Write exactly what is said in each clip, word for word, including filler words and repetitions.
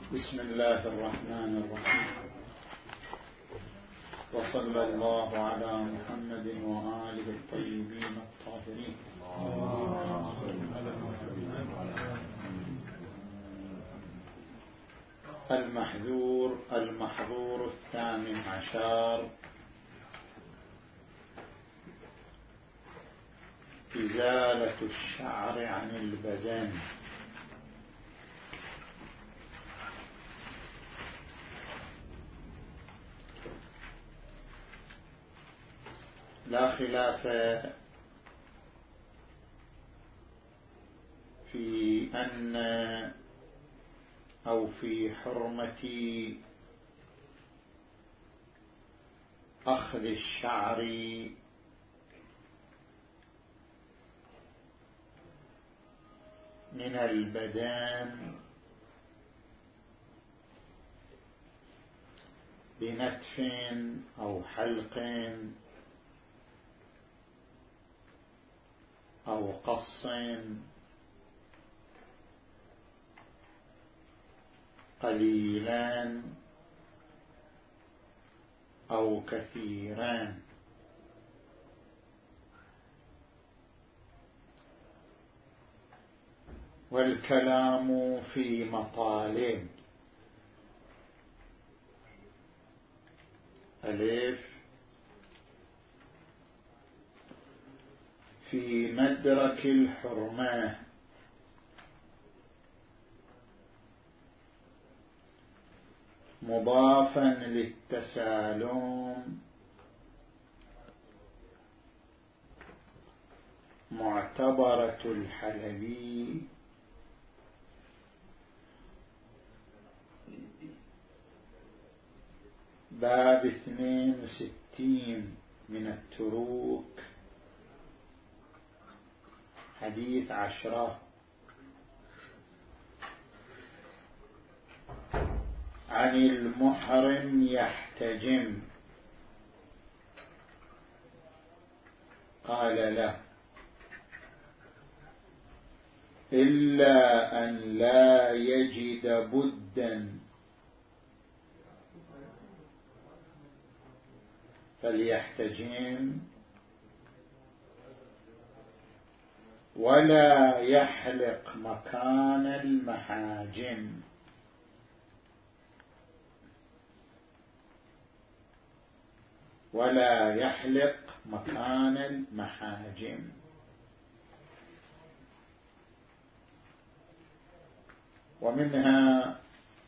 بسم الله الرحمن الرحيم، وصلى الله على محمد وآله الطيبين الطاهرين. المحذور المحظور الثامن عشر: إزالة الشعر عن البدن. لا خلاف في أن أو في حرمة أخذ الشعر من البدن بنتف أو حلق أو قص قليلا أو كثيرا. والكلام في مطالب: ألف في مدرك الحرمة مضافا للتسالم معتبرة الحلبي باب اثنين وستين من التروك حديث عشرة: عن المحرم يحتجم. قال له: إلا أن لا يجد بدا فليحتجم ولا يحلق مكان المحاجم. ولا يحلق مكان المحاجم. ومنها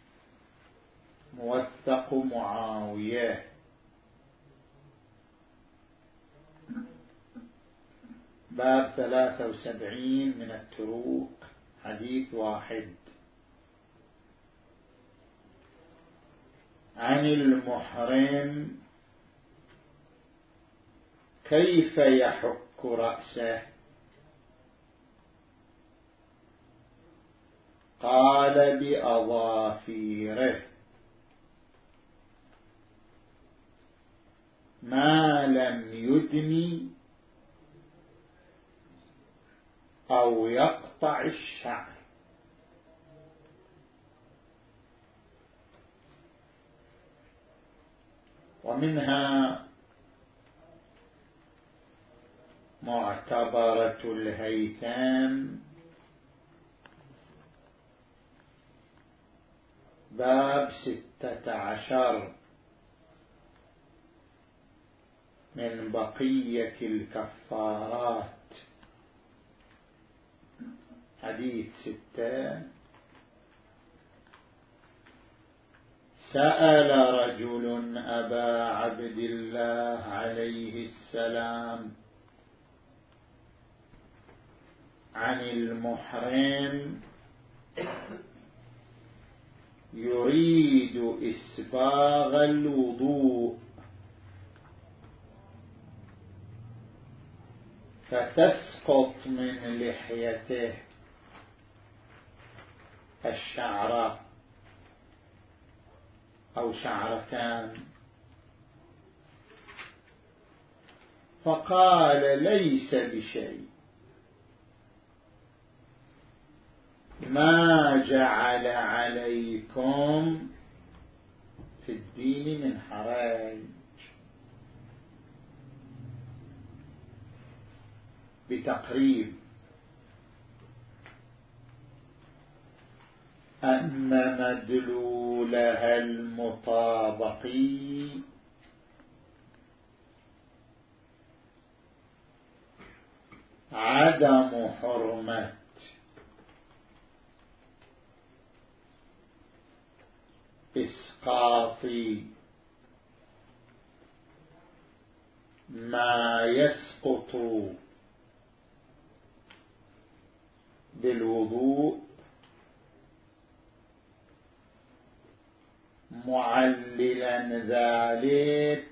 موثق معاوية باب ثلاثة وسبعين من التروك حديث واحد: عن المحرم كيف يحك رأسه؟ قال: بأظافيره ما لم يدني أو يقطع الشعر. ومنها معتبرة الهيثم باب ستة عشر من بقية الكفارات حديث ستة: سأل رجل أبا عبد الله عليه السلام عن المحرم يريد إسباغ الوضوء فتسقط من لحيته الشعرة أو شعرتان، فقال: ليس بشيء، ما جعل عليكم في الدين من حرج، بتقريب أن مدلولها المطابقي عدم حرمة إسقاط ما يسقط بالوضوء معللا ذلك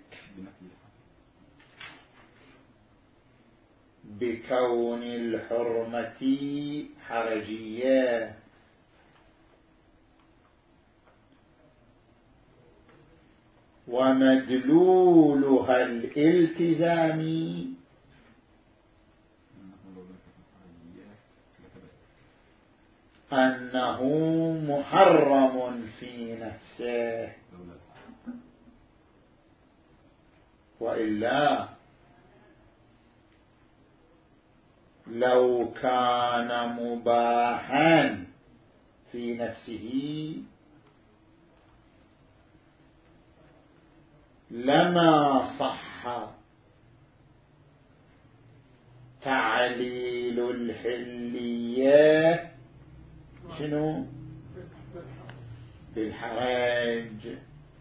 بكون الحرمة حرجية، ومدلولها الالتزامي أنه محرم في نفسه، وإلا لو كان مباحا في نفسه لما صح تعليل الحلية شنو بالحرج.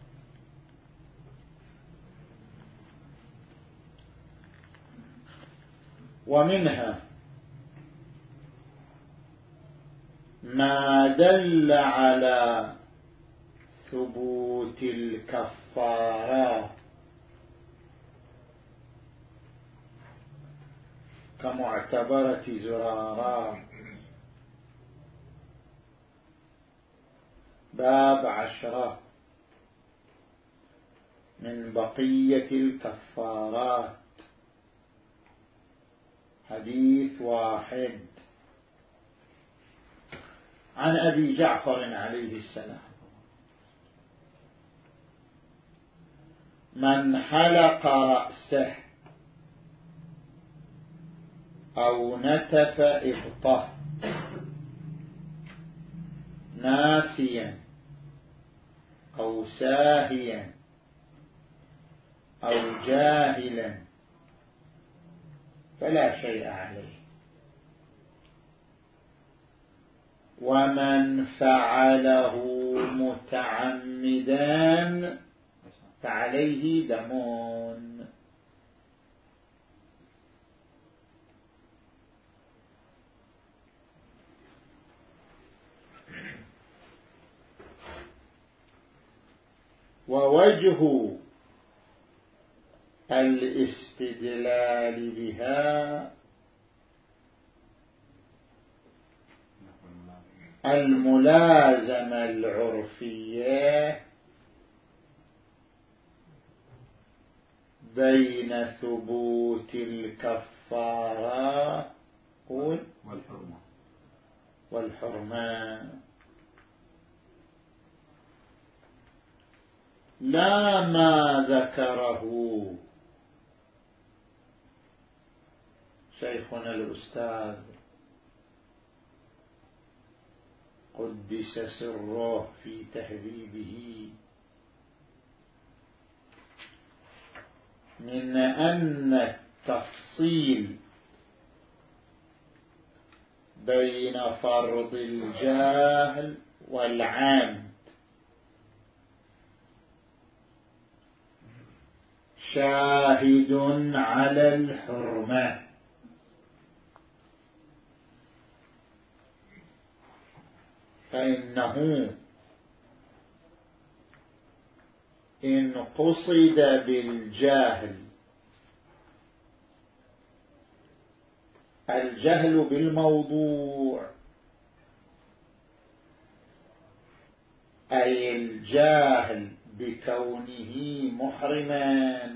ومنها ما دل على ثبوت الكفارة كمعتبرة زرارة، باب عشرة من بقية الكفارات، حديث واحد عن أبي جعفر عليه السلام: من حلق رأسه أو نتف إبطه ناسيا أو ساهيا أو جاهلا فلا شيء عليه، ومن فعله متعمدا فعليه دم. ووجه الاستدلال بها الملازمة العرفية بين ثبوت الكفارة والحرمة والحرمة لا ما ذكره شيخنا الأستاذ قدس سره في تهذيبه من أن التفصيل بين فرض الجاهل والعام شاهد على الحرمة، فإنه إن قصد بالجاهل الجهل بالموضوع أي الجاهل بكونه محرما،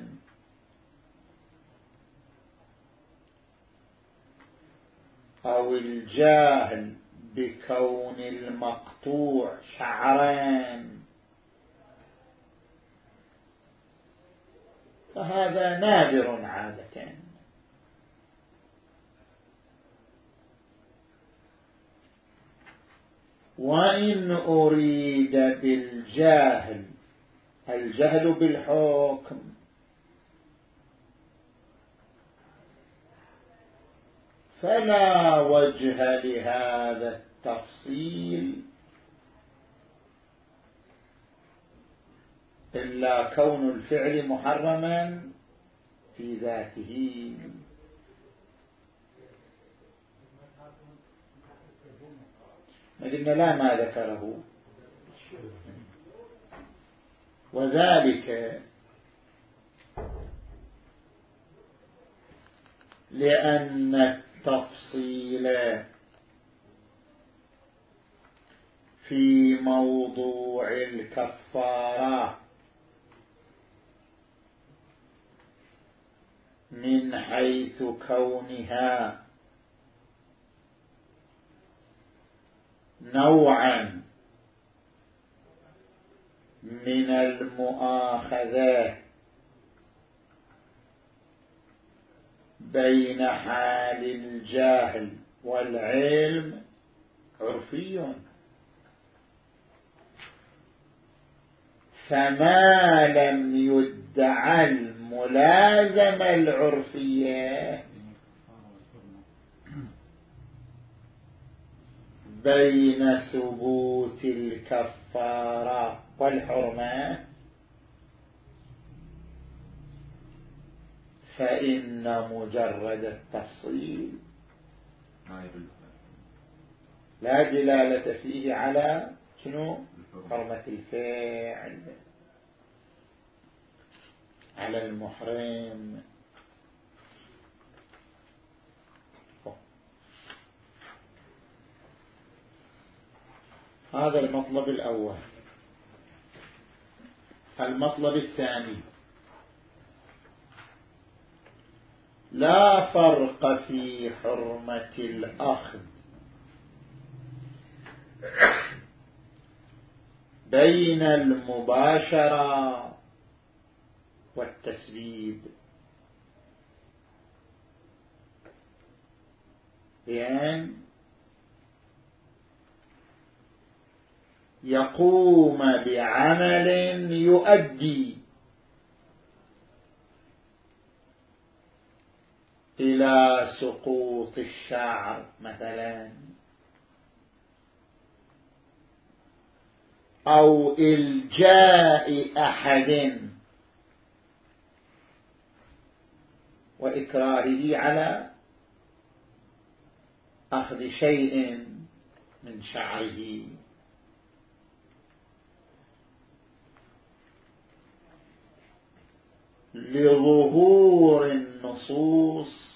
أو الجاهل بكون المقطوع شعرا فهذا نادر عادة. وإن أريد بالجاهل الجهل بالحكم فلا وجه لهذا التفصيل إلا كون الفعل محرما في ذاته. قلنا لا ما ذكره، وذلك لأن التفصيل في موضوع الكفارة من حيث كونها نوعا من المؤاخذة بين حال الجاهل والعلم عرفي، فما لم يدعى الملازمة العرفية بين ثبوت الكفارة والحرمة فإن مجرد التفصيل لا دلالة فيه على شنو؟ حرمة الفاعل على المحرم. هذا المطلب الأول. المطلب الثاني: لا فرق في حرمة الأخذ بين المباشرة والتسبيب، بأن يقوم بعمل يؤدي إلى سقوط الشعر مثلا، أو إلجاء أحد وإكراهه على أخذ شيء من شعره، لظهور النصوص.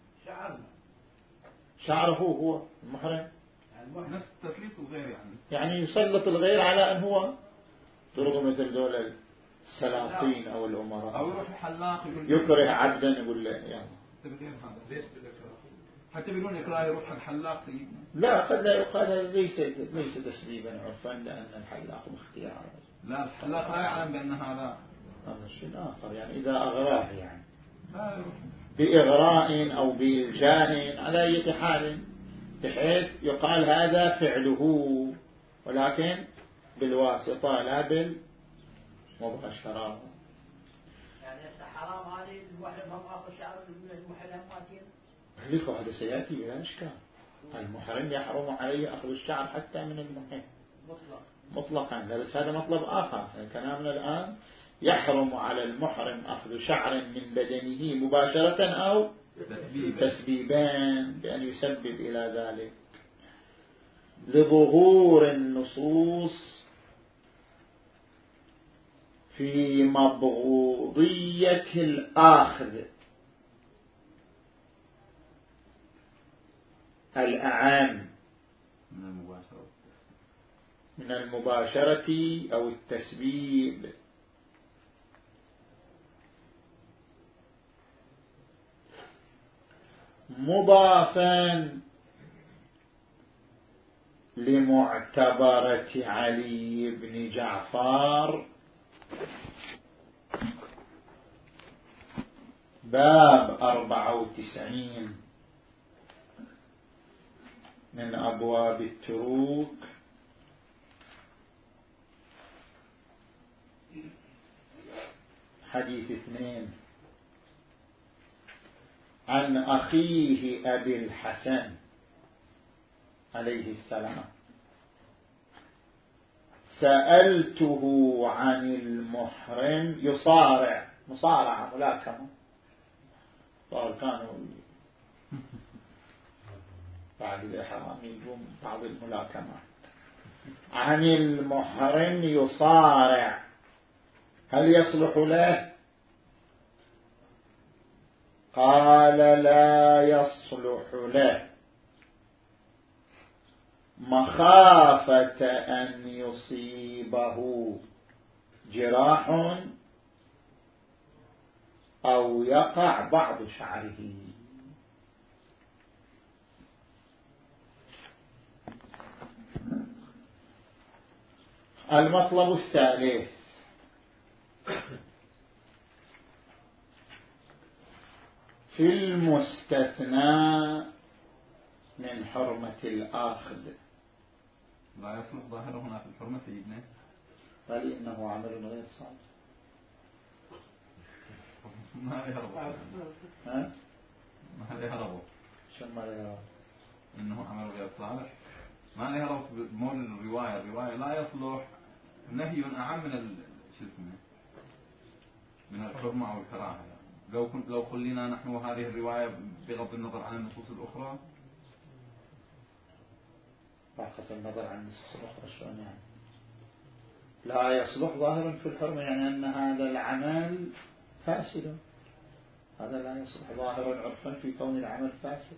شعره هو المحرم، نفس تسليط الغير، يعني يعني يسلط الغير على أن هو طرق مثل دول السلاطين أو الأمراء، أو يروح الحلاق يكره عبدا يقول له يعني حتى بيقولون يكره يروح الحلاق سيدنا. لا، قد لا يقال هذا ليس ليس تسبيبا عرفا، لأن الحلاق باختيار. لا، الحلاق لا يعلم بأن هذا هذا شيء آخر، يعني إذا أغراه يعني لا يروح بإغراء أو بإلجاء على أي حال، بحيث يقال هذا فعله، ولكن بالواسطة لا بالمباشرة. يعني حرام هذه المحرم هم آخر شعر المحرم ماتين. هذيك واحدة سيأتي بلا إشكال. المحرم يحرم عليه أخذ الشعر حتى من المحرم مطلق مطلقا، لا بس هذا مطلب آخر. كلامنا الآن يحرم على المحرم أخذ شعر من بدنه مباشرة أو تسبيبان بأن يسبب إلى ذلك، لظهور النصوص في مبغوضية الآخذ الأعام من المباشرة أو التسبيب، مضافا لمعتبرة علي بن جعفر باب أربعة وتسعين من أبواب التروك. حديث اثنين عن أخيه أبي الحسن عليه السلام: سألته عن المحرم يصارع، مصارعة ملاكمة، صار كانوا بعد الإحرام يجون بعض الملاكمات، عن المحرم يصارع هل يصلح له؟ قال: لا يصلح له، مخافة أن يصيبه جراح أو يقع بعض شعره. المطلب الثالث: في المستثنى من حرمة الآخذ. لا يصلح ظاهره هنا في الحرمة سيدنا، بل إنه عمل غير صالح. ما يهرب ها؟ ما يهرب شو ما يهرب؟ إنه عمل غير صالح، ما يهرب بمول الرواية. الرواية لا يصلح نهي أعم من شو اسمه من الحرمة أو الكراهة. لو كنت لو خلينا نحن هذه الرواية بغض النظر عن النصوص الأخرى، بغض النظر عن النصوص الأخرى شلون يعني؟ لا يصلح ظاهرا في الحرمة يعني أن هذا العمل فاسد، هذا لا يصلح ظاهرا عرفا في كون العمل فاسد.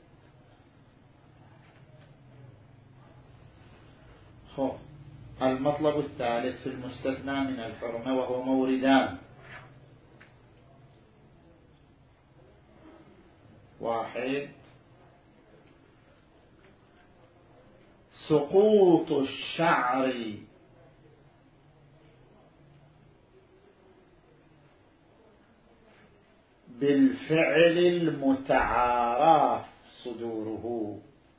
خب المطلب الثالث في المستثنى من الحرمة وهو موردان: واحد، سقوط الشعر بالفعل المتعارف صدوره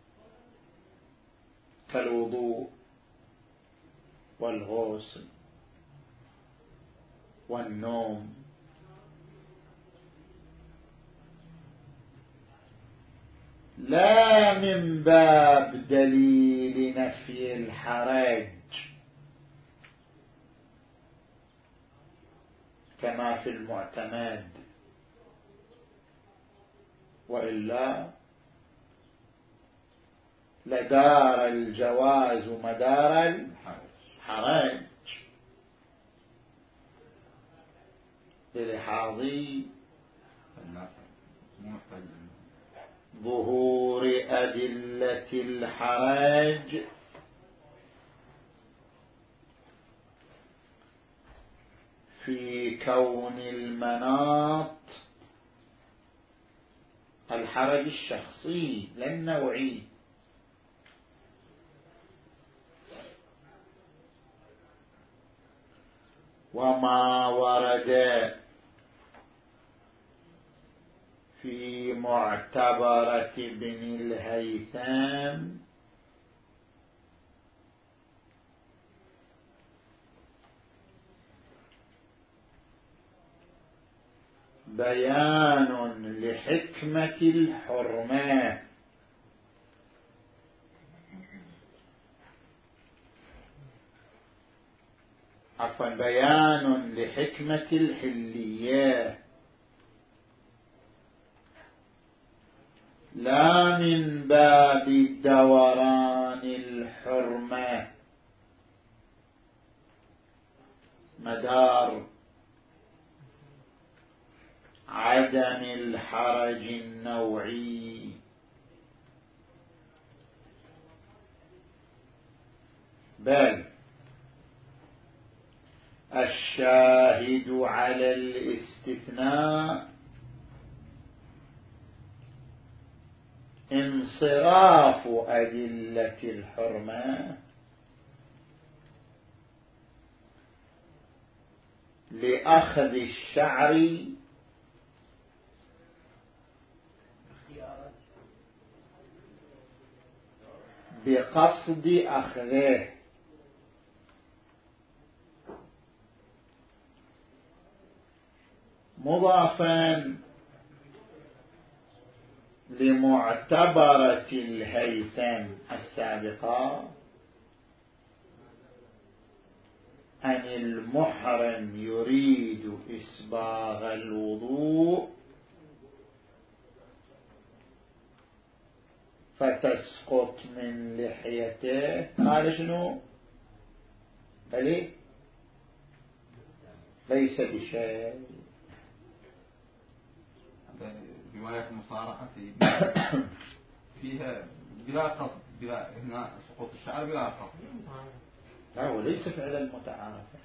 كالوضوء والغسل والنوم، لا من باب دليل نفي الحرج كما في المعتمد، وإلا لدار الجواز مدار الحرج للحاظ ظهور أدلة الحرج في كون المناط الحرج الشخصي لا النوعي. وما ورد في معتبرة ابن الهيثم بيان لحكمة الحرمة، عفوا بيان لحكمة الحلية، لا من باب دوران الحرمة مدار عدم الحرج النوعي، بل الشاهد على الاستثناء انصراف أدلة الحرمة لأخذ الشعر بقصد أخذه، مضافا لمعتبرة الهيثم السابقة أن المحرم يريد إسباغ الوضوء فتسقط من لحيته. قال شنو؟ بلي ليس بشيء. رواية المصارعة فيها بلا قصد، بلا هنا سقوط الشعر بلا قصد. لا، هو ليس فعل المتعارف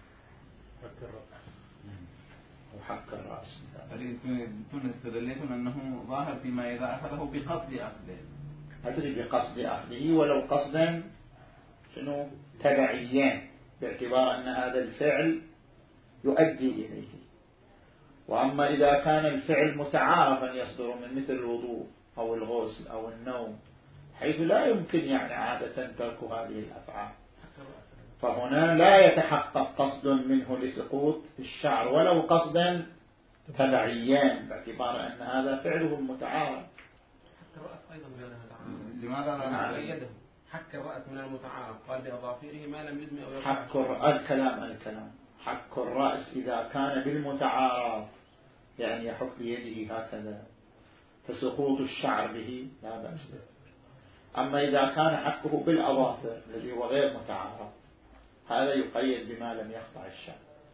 وحق الرأس. انتم استدليتم أنه ظاهر فيما إذا أخذه بقصد أخذه. أدري بقصد أخذه ولو قصدا شنو تبعيا، باعتبار أن هذا الفعل يؤدي إليه. وأما إذا كان الفعل متعارفا يصدر من مثل الوضوء أو الغسل أو النوم، حيث لا يمكن يعني عادة ترك هذه الأفعال، فهنا لا يتحقق قصد منه لسقوط الشعر ولو قصدا تبعيا، باعتبار أن هذا فعله المتعارف. حك الرأس أيضا لماذا لا يده؟ حك الرأس من المتعارف قال بأظافره ما لم يدمي أو حك الكلام الكلام حك الرأس إذا كان بالمتعارف يعني يحك بيده هكذا فسقوط الشعر به لا بأس به. أما إذا كان حكه بالأظافر الذي هو غير متعارف هذا يقيد بما لم يخضع الشعر.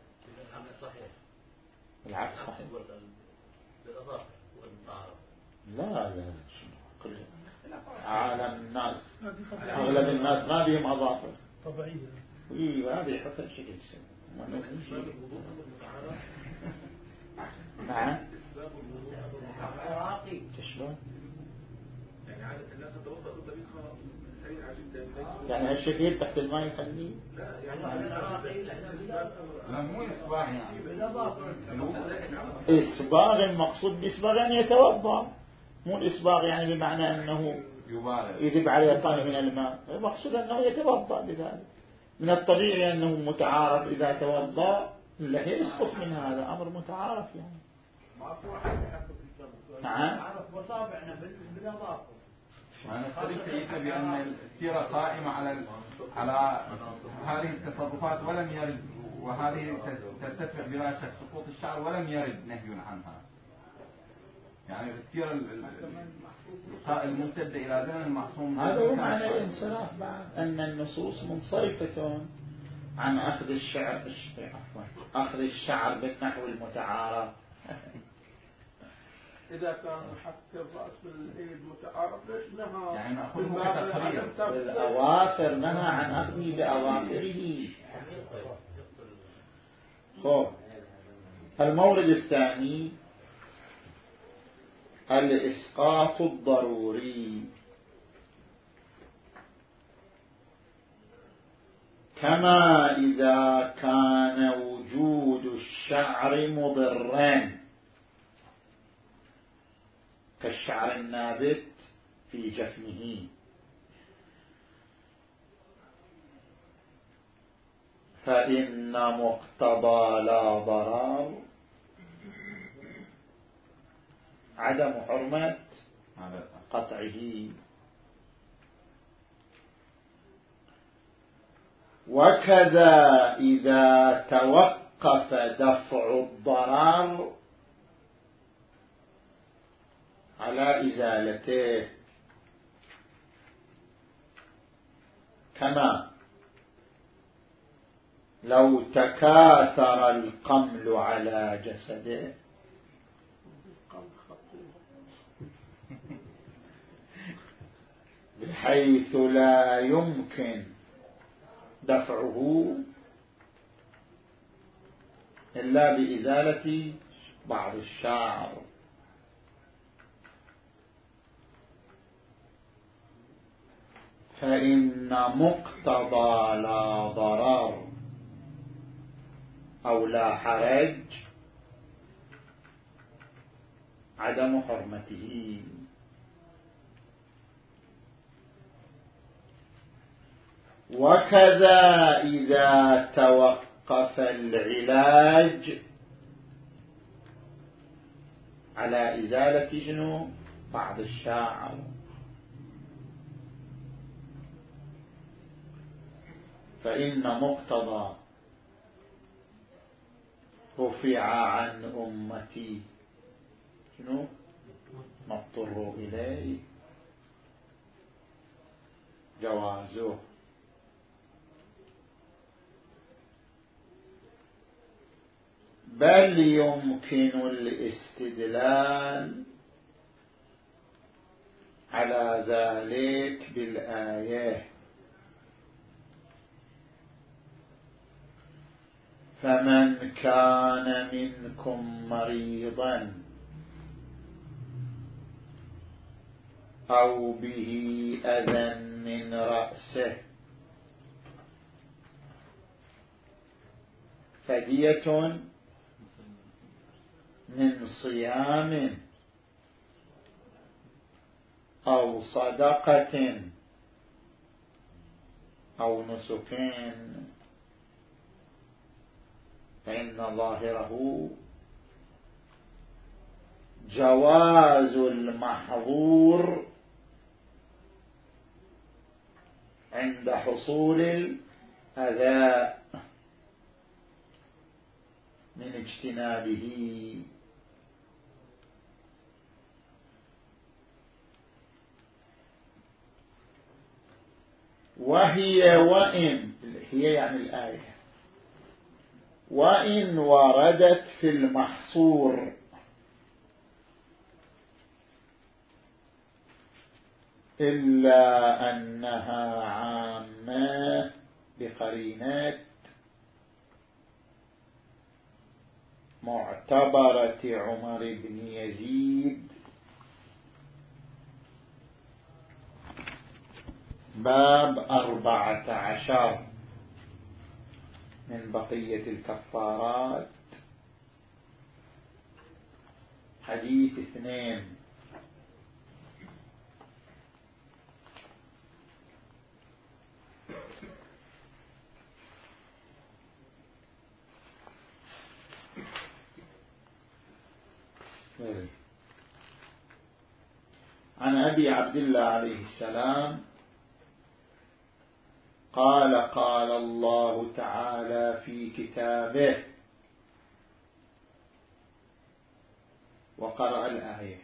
العكس صحيح. لا لا كل عالم الناس أغلب الناس ما بهم أظافر طبيعية. إيه هذه حكم شكل سنة. نعم. شلون؟ يعني عادة الناس تتوضأ بطريقة سريعة جدا. يعني هالشكل تحت الماء يخليه؟ لا يعني لا مو إصباغ يعني. إصباغ المقصود بإصباغ يعني يتوضأ، مو الإصباغ يعني بمعنى أنه يذب عليه طعم من الماء. المقصود أنه يتوضأ بذلك. من الطبيعي أنه متعارف إذا توضأ اللحية يسقط من هذا أمر متعارف يعني. نعم. أنا استدلت بأن السيرة قائمة على على هذه التصرفات ولم يرد، وهذه ترتفع بلا شك سقوط الشعر ولم يرد نهي عنها. يعني السيرة الممتدة إلى زمن المعصوم هذا هو معنى الانصراف بعد، أن النصوص منصرفة عن أخذ الشعر عفوا أخذ الشعر بالنحو المتعارف. إذا كان حك الرأس بالإيد متعارف ليش نهى؟ يعني نأخذه كتقرير بالأواخر نهى عن أخذه بأواخره. خب المورد الثاني الإسقاط الضروري، كما إذا كان وجود الشعر مضرا كالشعر النابت في جفنه، فإن مقتضى لا ضرر عدم حرمة قطعه. وكذا إذا توقف دفع الضرر على إزالته، كما لو تكاثر القمل على جسده بحيث لا يمكن دفعه إلا بإزالة بعض الشعر، فإن مقتضى لا ضرر أو لا حرج عدم حرمته. وكذا إذا توقف العلاج على إزالة جنو بعض الشعر فإن مقتضى رفع عن أمتي شنو ما اضطروا إليه جوازه. بل يمكن الاستدلال على ذلك بالآية فمن كان منكم مريضا أو به أذى من رأسه فدية من صيام أو صدقة أو نسكين فإن ظاهره جواز المحظور عند حصول الأذى من اجتنابه. وهي وإن هي يعني الآية وإن وردت في المحصور إلا أنها عامة بقرينات معتبرة عمر بن يزيد باب أربعة عشر من بقية الكفارات حديث اثنين. عن أبي عبد الله عليه السلام قال قال الله تعالى في كتابه وقرأ الآية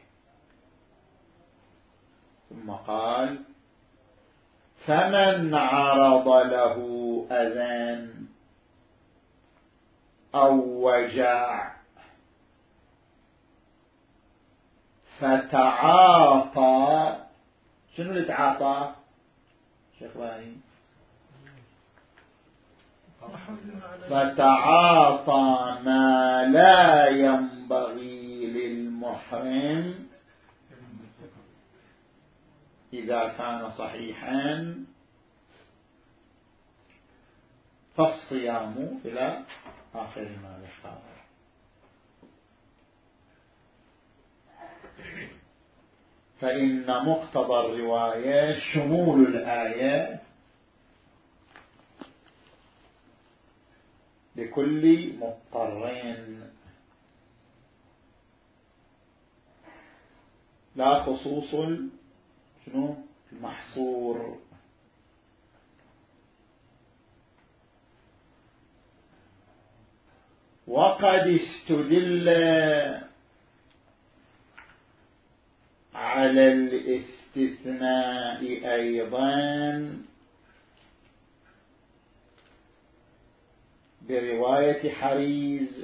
ثم قال فمن عرض له أذى أو وجع فتعاطى شنو اللي تعاطى شيخ إبراهيم فتعاطى ما لا ينبغي للمحرم إذا كان صحيحا فالصيام إلى آخر ما يختار. فإن مقتضى الرواية شمول الآية لكل مضطرين لا خصوص شنو المحصور. وقد استدل على الاستثناء أيضا برواية حريز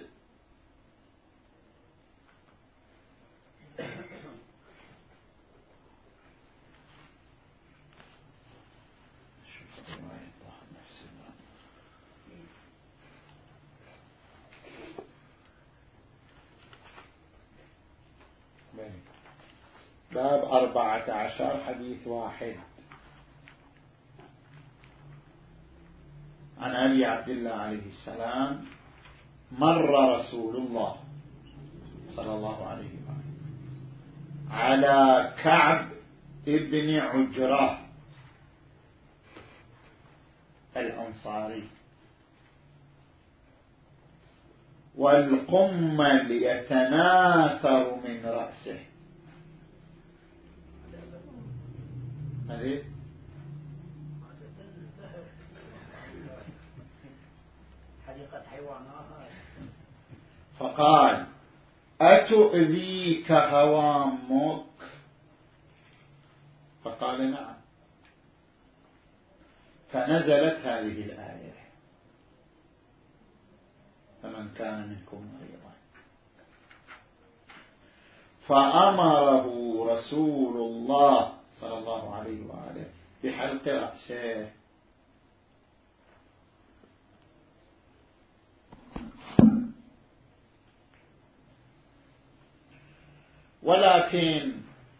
باب أربعة عشر حديث واحد. أبي عبد الله عليه السلام مر رسول الله صلى الله عليه وسلم على كعب ابن عجرة الأنصاري والقمل يتناثر من رأسه. هذه حديقة حيوانات. فقال أتؤذيك هوامك؟ فقال نعم. فنزلت هذه الآية فمن كان منكم مريضا فأمره رسول الله صلى الله عليه وآله بحلق رأسه. ولكن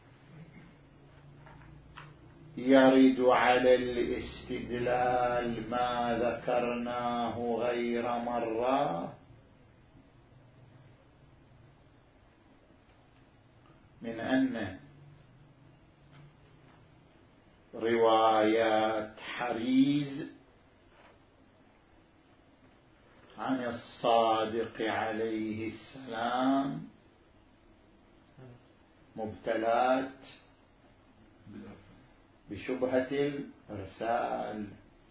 يرد على الاستدلال ما ذكرناه غير مرة من أن روايات حريز عن الصادق عليه السلام مبتلات بشبهة الإرسال،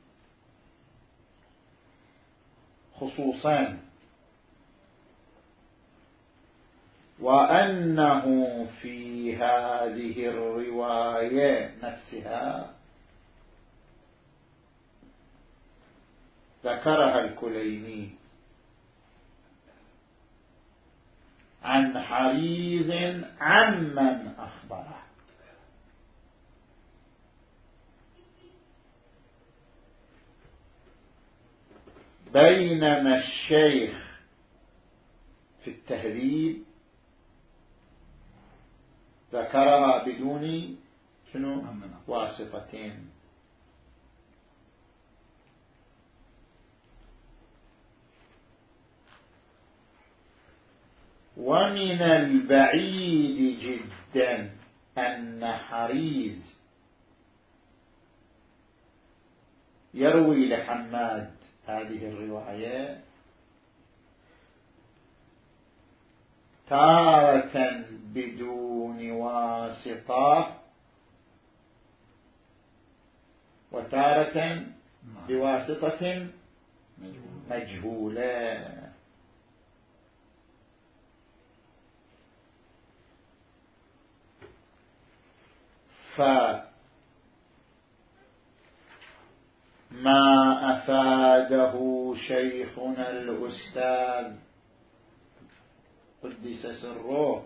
خصوصا وأنه في هذه الرواية نفسها ذكرها الكليني عن حريز عمن أخبره، بينما الشيخ في التهذيب ذكرها بدون شنو واسطتين. ومن البعيد جدا أن حريز يروي لحماد هذه الرواية تارة بدون واسطة وتارة بواسطة مجهولة. فما أفاده شيخنا الأستاذ قدس سره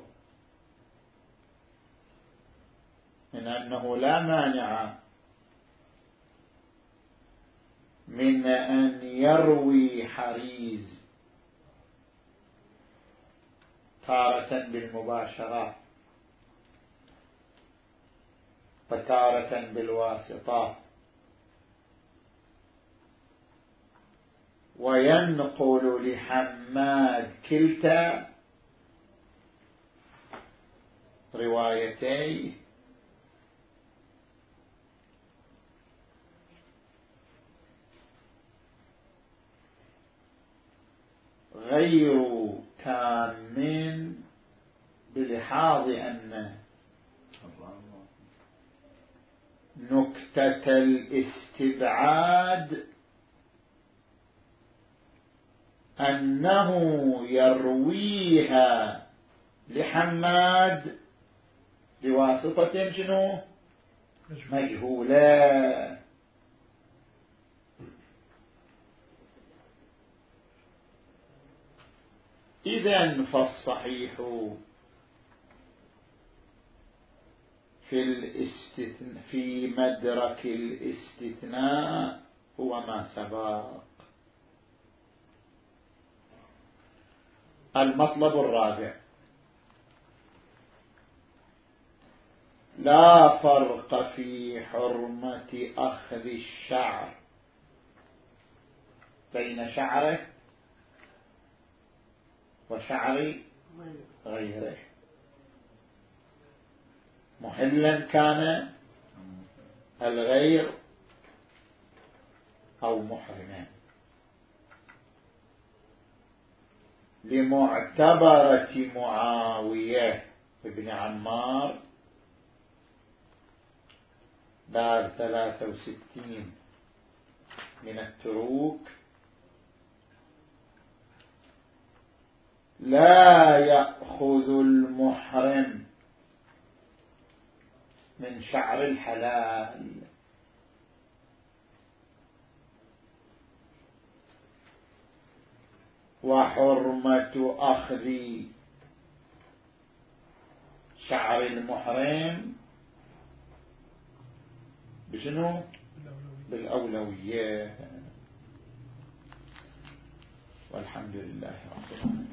من أنه لا مانع من أن يروي حريز تارة بالمباشرة وتارة بالواسطة، وينقل لحماد كلتا روايتي غير تام بلحاظ أن نكتة الاستبعاد أنه يرويها لحماد بواسطة شنو مجهولة. إذن فالصحيح في الاستثناء في مدرك الاستثناء هو ما سبق. المطلب الرابع: لا فرق في حرمة أخذ الشعر بين شعره وشعر غيره، محلا كان الغير أو محرما. لمعتبرة معاوية ابن عمار باب ثلاثة وستين من التروك: لا يأخذ المحرم من شعر الحلال، وحرمة أخذ شعر المحرم بشنو؟ بالأولوية. والحمد لله رب العالمين.